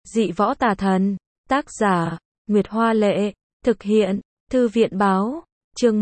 Dị võ tà thần. Tác giả, Nguyệt Hoa Lệ. Thực hiện, Thư viện Báo. Chương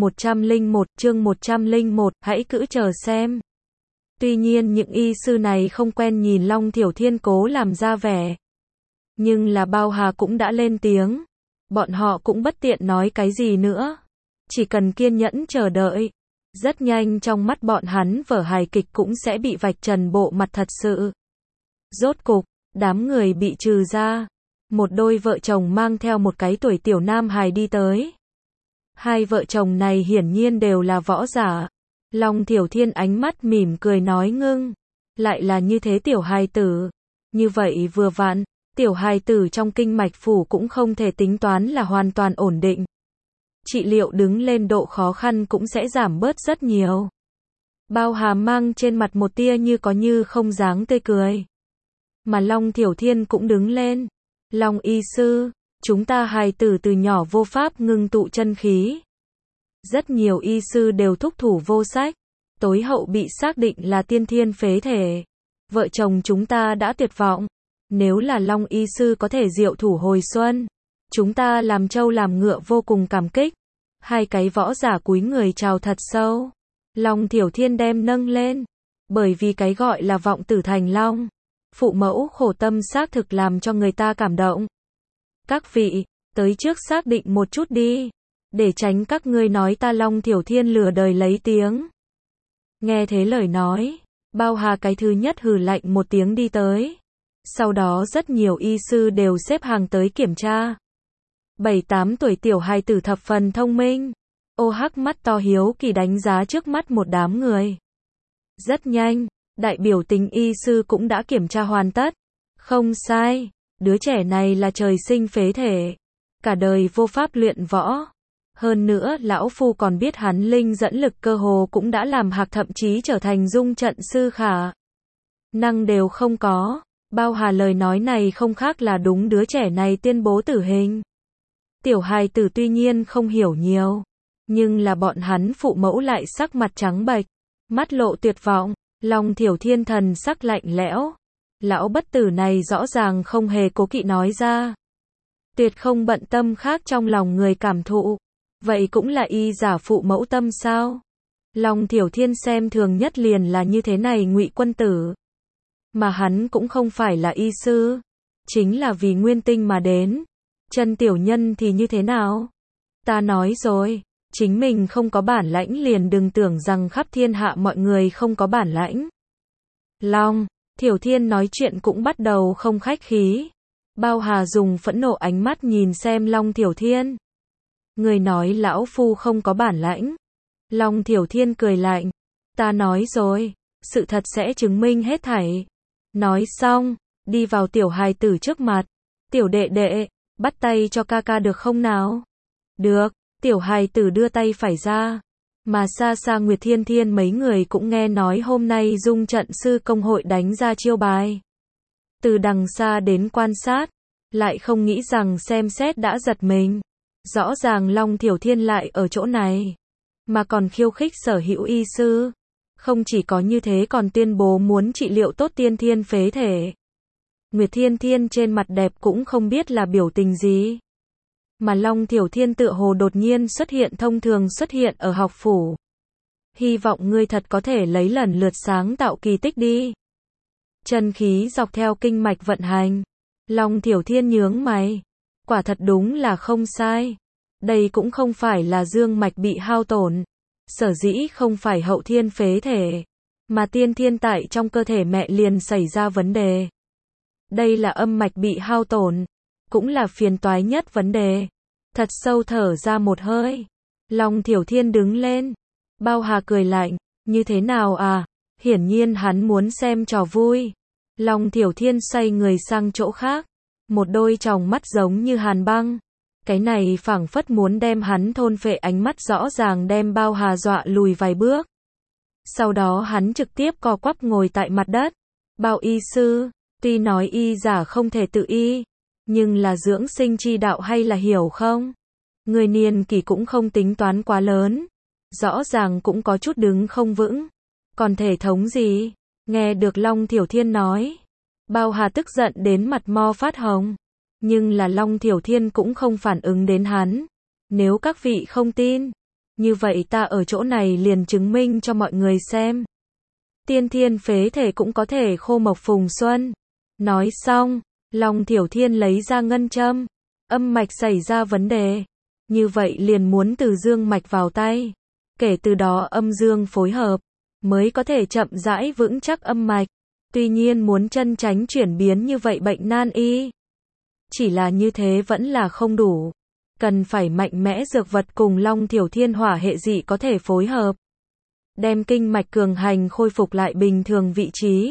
101, hãy cứ chờ xem. Tuy nhiên những y sư này không quen nhìn Long Thiểu Thiên cố làm ra vẻ. Nhưng là Bao Hà cũng đã lên tiếng. Bọn họ cũng bất tiện nói cái gì nữa. Chỉ cần kiên nhẫn chờ đợi. Rất nhanh trong mắt bọn hắn vở hài kịch cũng sẽ bị vạch trần bộ mặt thật sự. Rốt cục, đám người bị trừ ra. Một đôi vợ chồng mang theo một cái tuổi tiểu nam hài đi tới. Hai vợ chồng này hiển nhiên đều là võ giả. Long Thiểu Thiên ánh mắt mỉm cười nói ngưng. Lại là như thế tiểu hài tử. Như vậy vừa vặn, tiểu hài tử trong kinh mạch phủ cũng không thể tính toán là hoàn toàn ổn định. Trị liệu đứng lên độ khó khăn cũng sẽ giảm bớt rất nhiều. Bao Hà mang trên mặt một tia như có như không dáng tươi cười. Mà Long Thiểu Thiên cũng đứng lên. Long y sư, chúng ta hài tử từ nhỏ vô pháp ngưng tụ chân khí. Rất nhiều y sư đều thúc thủ vô sách. Tối hậu bị xác định là tiên thiên phế thể. Vợ chồng chúng ta đã tuyệt vọng. Nếu là Long y sư có thể diệu thủ hồi xuân, chúng ta làm trâu làm ngựa vô cùng cảm kích. Hai cái võ giả cúi người chào thật sâu. Long Thiểu Thiên đem nâng lên. Bởi vì cái gọi là vọng tử thành long. Phụ mẫu khổ tâm xác thực làm cho người ta cảm động. Các vị, tới trước xác định một chút đi. Để tránh các ngươi nói ta Long Thiểu Thiên lừa đời lấy tiếng. Nghe thế lời nói, Bao Hà cái thứ nhất hừ lạnh một tiếng đi tới. Sau đó rất nhiều y sư đều xếp hàng tới kiểm tra. 7-8 tuổi tiểu hài tử thập phần thông minh. Ô hắc mắt to hiếu kỳ đánh giá trước mắt một đám người. Rất nhanh, đại biểu tính y sư cũng đã kiểm tra hoàn tất. Không sai, đứa trẻ này là trời sinh phế thể. Cả đời vô pháp luyện võ. Hơn nữa lão phu còn biết hắn linh dẫn lực cơ hồ cũng đã làm hạc thậm chí trở thành dung trận sư khả năng đều không có. Bao Hà lời nói này không khác là đúng đứa trẻ này tuyên bố tử hình. Tiểu hài tử tuy nhiên không hiểu nhiều, nhưng là bọn hắn phụ mẫu lại sắc mặt trắng bệch, mắt lộ tuyệt vọng. Long Thiểu Thiên thần sắc lạnh lẽo. Lão bất tử này rõ ràng không hề cố kỵ nói ra. Tuyệt không bận tâm khác trong lòng người cảm thụ. Vậy cũng là y giả phụ mẫu tâm sao? Long Thiểu Thiên xem thường nhất liền là như thế này ngụy quân tử. Mà hắn cũng không phải là y sư. Chính là vì nguyên tinh mà đến. Chân tiểu nhân thì như thế nào? Ta nói rồi, chính mình không có bản lãnh liền đừng tưởng rằng khắp thiên hạ mọi người không có bản lãnh. Long Thiểu Thiên nói chuyện cũng bắt đầu không khách khí. Bao Hà dùng phẫn nộ ánh mắt nhìn xem Long Thiểu Thiên. Người nói lão phu không có bản lãnh. Long Thiểu Thiên cười lạnh. Ta nói rồi, sự thật sẽ chứng minh hết thảy. Nói xong, đi vào tiểu hài tử trước mặt. Tiểu đệ đệ, bắt tay cho ca ca được không nào? Được, tiểu hài tử đưa tay phải ra. Mà xa xa Nguyệt Thiên Thiên mấy người cũng nghe nói hôm nay dung trận sư công hội đánh ra chiêu bài. Từ đằng xa đến quan sát, lại không nghĩ rằng xem xét đã giật mình. Rõ ràng Long Thiểu Thiên lại ở chỗ này, mà còn khiêu khích sở hữu y sư. Không chỉ có như thế còn tuyên bố muốn trị liệu tốt tiên thiên phế thể. Nguyệt Thiên Thiên trên mặt đẹp cũng không biết là biểu tình gì. Mà Long Thiểu Thiên tựa hồ đột nhiên xuất hiện thông thường xuất hiện ở học phủ. Hy vọng ngươi thật có thể lấy lần lượt sáng tạo kỳ tích đi. Chân khí dọc theo kinh mạch vận hành. Long Thiểu Thiên nhướng mày. Quả thật đúng là không sai. Đây cũng không phải là dương mạch bị hao tổn. Sở dĩ không phải hậu thiên phế thể. Mà tiên thiên tại trong cơ thể mẹ liền xảy ra vấn đề. Đây là âm mạch bị hao tổn. Cũng là phiền toái nhất vấn đề. Thật sâu thở ra một hơi. Long Thiểu Thiên đứng lên. Bao Hà cười lạnh. Như thế nào à? Hiển nhiên hắn muốn xem trò vui. Long Thiểu Thiên xoay người sang chỗ khác. Một đôi tròng mắt giống như hàn băng. Cái này phảng phất muốn đem hắn thôn phệ ánh mắt rõ ràng đem Bao Hà dọa lùi vài bước. Sau đó hắn trực tiếp co quắp ngồi tại mặt đất. Bao y sư, tuy nói y giả không thể tự y, nhưng là dưỡng sinh chi đạo hay là hiểu không? Người niên kỷ cũng không tính toán quá lớn. Rõ ràng cũng có chút đứng không vững. Còn thể thống gì? Nghe được Long Thiểu Thiên nói. Bao Hà tức giận đến mặt mo phát hồng. Nhưng là Long Thiểu Thiên cũng không phản ứng đến hắn. Nếu các vị không tin, như vậy ta ở chỗ này liền chứng minh cho mọi người xem. Tiên thiên phế thể cũng có thể khô mộc phùng xuân. Nói xong, Long Thiểu Thiên lấy ra ngân châm. Âm mạch xảy ra vấn đề. Như vậy liền muốn từ dương mạch vào tay. Kể từ đó âm dương phối hợp, mới có thể chậm rãi vững chắc âm mạch. Tuy nhiên muốn chân tránh chuyển biến như vậy bệnh nan y. Chỉ là như thế vẫn là không đủ. Cần phải mạnh mẽ dược vật cùng Long Thiểu Thiên hỏa hệ dị có thể phối hợp. Đem kinh mạch cường hành khôi phục lại bình thường vị trí.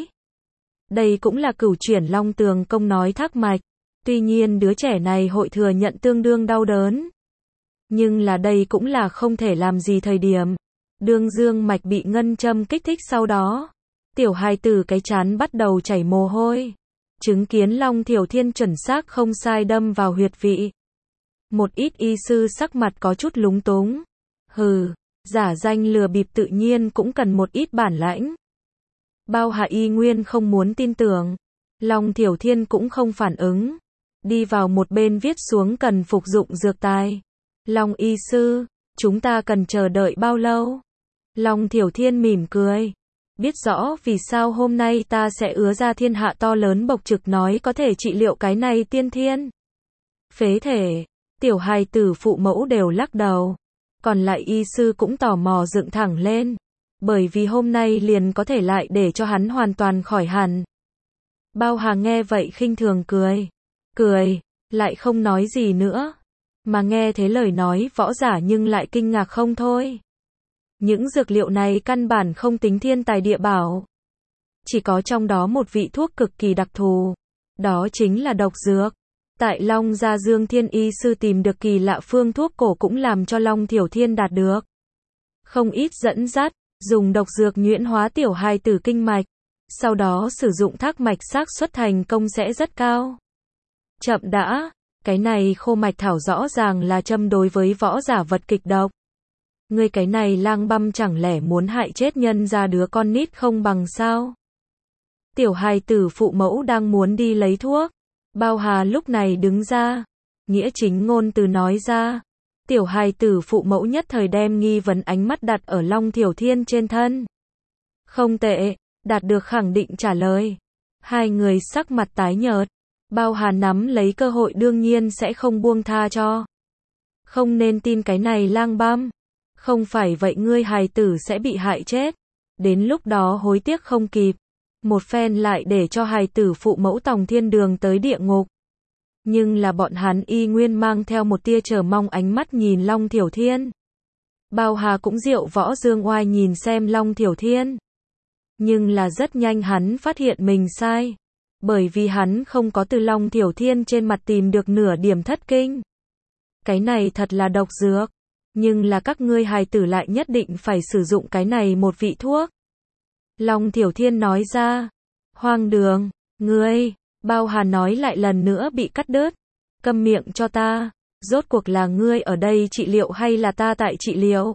Đây cũng là cửu chuyển Long Tường công nói thác mạch. Tuy nhiên đứa trẻ này hội thừa nhận tương đương đau đớn. Nhưng là đây cũng là không thể làm gì thời điểm. Đương dương mạch bị ngân châm kích thích sau đó. Tiểu hài tử cái trán bắt đầu chảy mồ hôi. Chứng kiến Long Thiểu Thiên chuẩn xác không sai đâm vào huyệt vị. Một ít y sư sắc mặt có chút lúng túng. Hừ, giả danh lừa bịp tự nhiên cũng cần một ít bản lãnh. Bao Hà y nguyên không muốn tin tưởng. Long Thiểu Thiên cũng không phản ứng. Đi vào một bên viết xuống cần phục dụng dược tài. Long y sư, chúng ta cần chờ đợi bao lâu? Long Thiểu Thiên mỉm cười. Biết rõ vì sao hôm nay ta sẽ ứa ra thiên hạ to lớn bộc trực nói có thể trị liệu cái này tiên thiên phế thể. Tiểu hài tử phụ mẫu đều lắc đầu. Còn lại y sư cũng tò mò dựng thẳng lên. Bởi vì hôm nay liền có thể lại để cho hắn hoàn toàn khỏi hẳn. Bao Hà nghe vậy khinh thường cười. Cười, lại không nói gì nữa. Mà nghe thế lời nói võ giả nhưng lại kinh ngạc không thôi. Những dược liệu này căn bản không tính thiên tài địa bảo. Chỉ có trong đó một vị thuốc cực kỳ đặc thù. Đó chính là độc dược. Tại Long Gia Dương Thiên y sư tìm được kỳ lạ phương thuốc cổ cũng làm cho Long Thiểu Thiên đạt được không ít dẫn dắt, dùng độc dược nhuyễn hóa tiểu hài tử kinh mạch. Sau đó sử dụng thác mạch xác suất thành công sẽ rất cao. Chậm đã, cái này khô mạch thảo rõ ràng là châm đối với võ giả vật kịch độc. Ngươi cái này lang băm chẳng lẽ muốn hại chết nhân ra đứa con nít không bằng sao? Tiểu hài tử phụ mẫu đang muốn đi lấy thuốc. Bao Hà lúc này đứng ra. Nghĩa chính ngôn từ nói ra. Tiểu hài tử phụ mẫu nhất thời đem nghi vấn ánh mắt đặt ở Long Thiểu Thiên trên thân. Không tệ, đạt được khẳng định trả lời. Hai người sắc mặt tái nhợt. Bao Hà nắm lấy cơ hội đương nhiên sẽ không buông tha cho. Không nên tin cái này lang băm. Không phải vậy ngươi hài tử sẽ bị hại chết. Đến lúc đó hối tiếc không kịp. Một phen lại để cho hài tử phụ mẫu tòng thiên đường tới địa ngục. Nhưng là bọn hắn y nguyên mang theo một tia chờ mong ánh mắt nhìn Long Thiểu Thiên. Bao Hà cũng diệu võ dương oai nhìn xem Long Thiểu Thiên. Nhưng là rất nhanh hắn phát hiện mình sai. Bởi vì hắn không có từ Long Thiểu Thiên trên mặt tìm được nửa điểm thất kinh. Cái này thật là độc dược. Nhưng là các ngươi hài tử lại nhất định phải sử dụng cái này một vị thuốc. Long Thiểu Thiên nói ra. Hoang đường, ngươi, Bao Hà nói lại lần nữa bị cắt đứt. Câm miệng cho ta, rốt cuộc là ngươi ở đây trị liệu hay là ta tại trị liệu?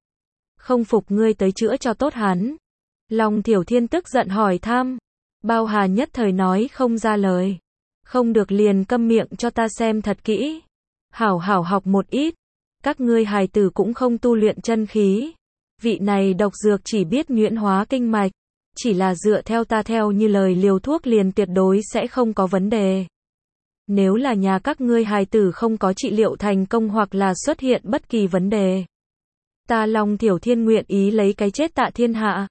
Không phục ngươi tới chữa cho tốt hắn. Long Thiểu Thiên tức giận hỏi thăm. Bao Hà nhất thời nói không ra lời. Không được liền câm miệng cho ta xem thật kỹ. Hảo hảo học một ít. Các ngươi hài tử cũng không tu luyện chân khí. Vị này độc dược chỉ biết nhuyễn hóa kinh mạch. Chỉ là dựa theo ta theo như lời liều thuốc liền tuyệt đối sẽ không có vấn đề. Nếu là nhà các ngươi hài tử không có trị liệu thành công hoặc là xuất hiện bất kỳ vấn đề. Ta Long Thiểu Thiên nguyện ý lấy cái chết tạ thiên hạ.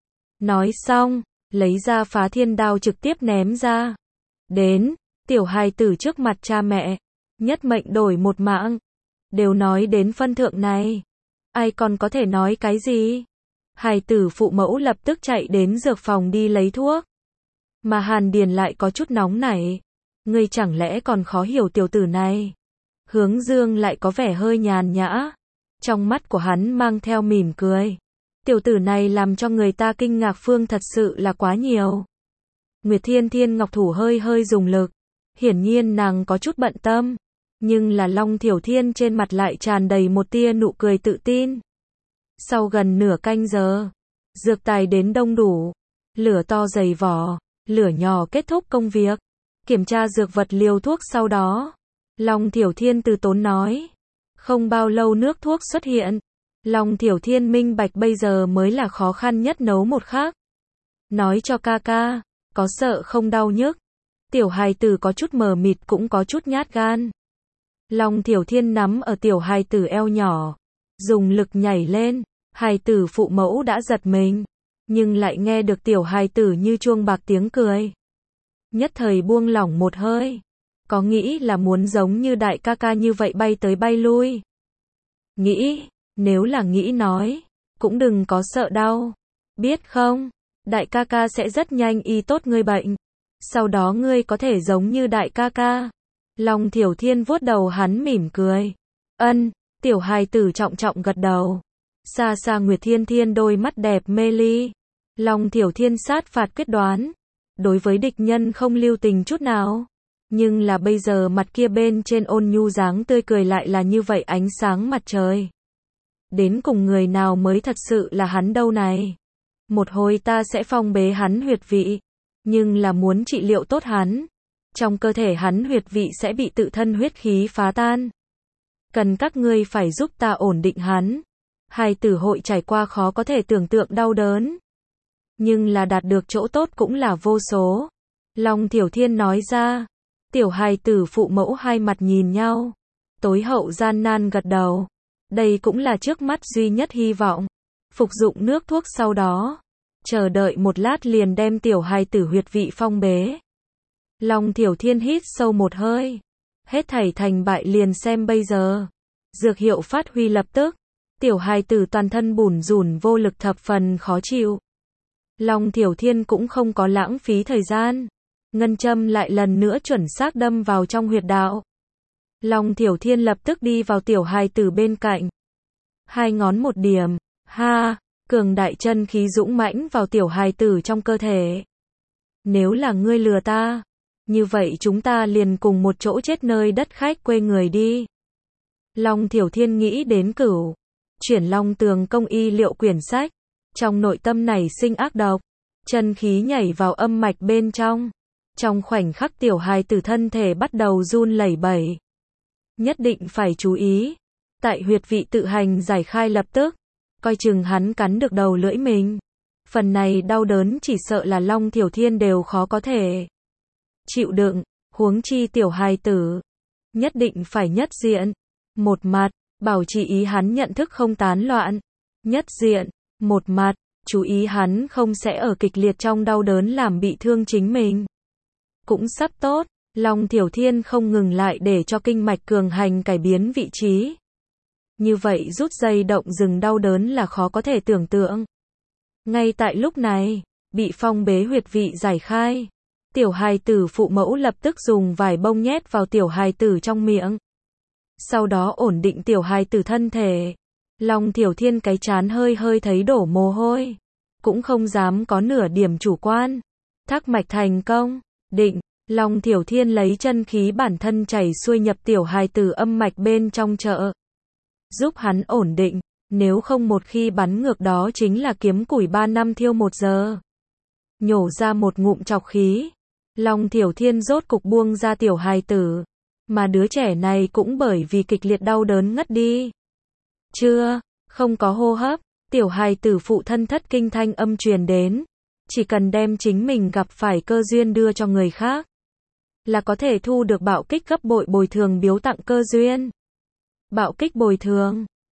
Nói xong, lấy ra phá thiên đao trực tiếp ném ra. Đến, tiểu hài tử trước mặt cha mẹ. Nhất mệnh đổi một mạng. Đều nói đến phân thượng này. Ai còn có thể nói cái gì? Hài tử phụ mẫu lập tức chạy đến dược phòng đi lấy thuốc. Mà Hàn Điền lại có chút nóng nảy. Ngươi chẳng lẽ còn khó hiểu tiểu tử này? Hướng Dương lại có vẻ hơi nhàn nhã. Trong mắt của hắn mang theo mỉm cười. Tiểu tử này làm cho người ta kinh ngạc phương thật sự là quá nhiều. Nguyệt Thiên Thiên Ngọc thủ hơi hơi dùng lực. Hiển nhiên nàng có chút bận tâm. Nhưng là Long Thiểu Thiên trên mặt lại tràn đầy một tia nụ cười tự tin. Sau gần nửa canh giờ, dược tài đến đông đủ, lửa to dày vỏ, lửa nhỏ kết thúc công việc, kiểm tra dược vật liều thuốc sau đó. Long Thiểu Thiên từ tốn nói. Không bao lâu nước thuốc xuất hiện. Long Thiểu Thiên minh bạch bây giờ mới là khó khăn nhất nấu một khác. Nói cho ca ca, có sợ không đau nhức? Tiểu hài tử có chút mờ mịt cũng có chút nhát gan. Long Thiểu Thiên nắm ở tiểu hài tử eo nhỏ, dùng lực nhảy lên, hài tử phụ mẫu đã giật mình, nhưng lại nghe được tiểu hài tử như chuông bạc tiếng cười. Nhất thời buông lỏng một hơi, có nghĩ là muốn giống như đại ca ca như vậy bay tới bay lui. Nghĩ, nếu là nghĩ nói, cũng đừng có sợ đau, biết không? Đại ca ca sẽ rất nhanh y tốt ngươi bệnh, sau đó ngươi có thể giống như đại ca ca. Long Thiểu Thiên vuốt đầu hắn mỉm cười. Ân, tiểu hài tử trọng trọng gật đầu. Xa xa Nguyệt Thiên Thiên đôi mắt đẹp mê ly. Long Thiểu Thiên sát phạt quyết đoán. Đối với địch nhân không lưu tình chút nào. Nhưng là bây giờ mặt kia bên trên ôn nhu dáng tươi cười lại là như vậy ánh sáng mặt trời. Đến cùng người nào mới thật sự là hắn đâu này. Một hồi ta sẽ phong bế hắn huyệt vị. Nhưng là muốn trị liệu tốt hắn. Trong cơ thể hắn huyệt vị sẽ bị tự thân huyết khí phá tan. Cần các ngươi phải giúp ta ổn định hắn. Hài tử hội trải qua khó có thể tưởng tượng đau đớn. Nhưng là đạt được chỗ tốt cũng là vô số. Long Thiểu Thiên nói ra. Tiểu hài tử phụ mẫu hai mặt nhìn nhau. Tối hậu gian nan gật đầu. Đây cũng là trước mắt duy nhất hy vọng. Phục dụng nước thuốc sau đó. Chờ đợi một lát liền đem tiểu hài tử huyệt vị phong bế. Long Thiểu Thiên hít sâu một hơi. Hết thảy thành bại liền xem bây giờ. Dược hiệu phát huy lập tức. Tiểu hài tử toàn thân bủn rủn vô lực thập phần khó chịu. Long Thiểu Thiên cũng không có lãng phí thời gian. Ngân châm lại lần nữa chuẩn xác đâm vào trong huyệt đạo. Long Thiểu Thiên lập tức đi vào tiểu hài tử bên cạnh. Hai ngón một điểm. Ha, cường đại chân khí dũng mãnh vào tiểu hài tử trong cơ thể. Nếu là ngươi lừa ta, như vậy chúng ta liền cùng một chỗ chết nơi đất khách quê người đi. Long Thiểu Thiên nghĩ đến Cửu Chuyển Long Tường Công y liệu quyển sách. Trong nội tâm nảy sinh ác độc. Chân khí nhảy vào âm mạch bên trong. Trong khoảnh khắc tiểu hài tử thân thể bắt đầu run lẩy bẩy. Nhất định phải chú ý. Tại huyệt vị tự hành giải khai lập tức. Coi chừng hắn cắn được đầu lưỡi mình. Phần này đau đớn chỉ sợ là Long Thiểu Thiên đều khó có thể chịu đựng, huống chi tiểu hài tử. Nhất định phải nhất diện. Một mặt, bảo trì ý hắn nhận thức không tán loạn. Nhất diện, một mặt, chú ý hắn không sẽ ở kịch liệt trong đau đớn làm bị thương chính mình. Cũng sắp tốt, Long Thiểu Thiên không ngừng lại để cho kinh mạch cường hành cải biến vị trí. Như vậy rút dây động dừng đau đớn là khó có thể tưởng tượng. Ngay tại lúc này, bị phong bế huyệt vị giải khai. Tiểu hài tử phụ mẫu lập tức dùng vải bông nhét vào tiểu hài tử trong miệng. Sau đó ổn định tiểu hài tử thân thể. Long Thiểu Thiên cái trán hơi hơi thấy đổ mồ hôi. Cũng không dám có nửa điểm chủ quan. Thác mạch thành công. Định, Long Thiểu Thiên lấy chân khí bản thân chảy xuôi nhập tiểu hài tử âm mạch bên trong chợ. Giúp hắn ổn định. Nếu không một khi bắn ngược đó chính là kiếm củi 3 năm thiêu 1 giờ. Nhổ ra một ngụm trọc khí. Long Thiểu Thiên rốt cục buông ra tiểu hài tử. Mà đứa trẻ này cũng bởi vì kịch liệt đau đớn ngất đi. Chưa, không có hô hấp. Tiểu hài tử phụ thân thất kinh thanh âm truyền đến. Chỉ cần đem chính mình gặp phải cơ duyên đưa cho người khác. Là có thể thu được bạo kích gấp bội bồi thường biếu tặng cơ duyên. Bạo kích bồi thường.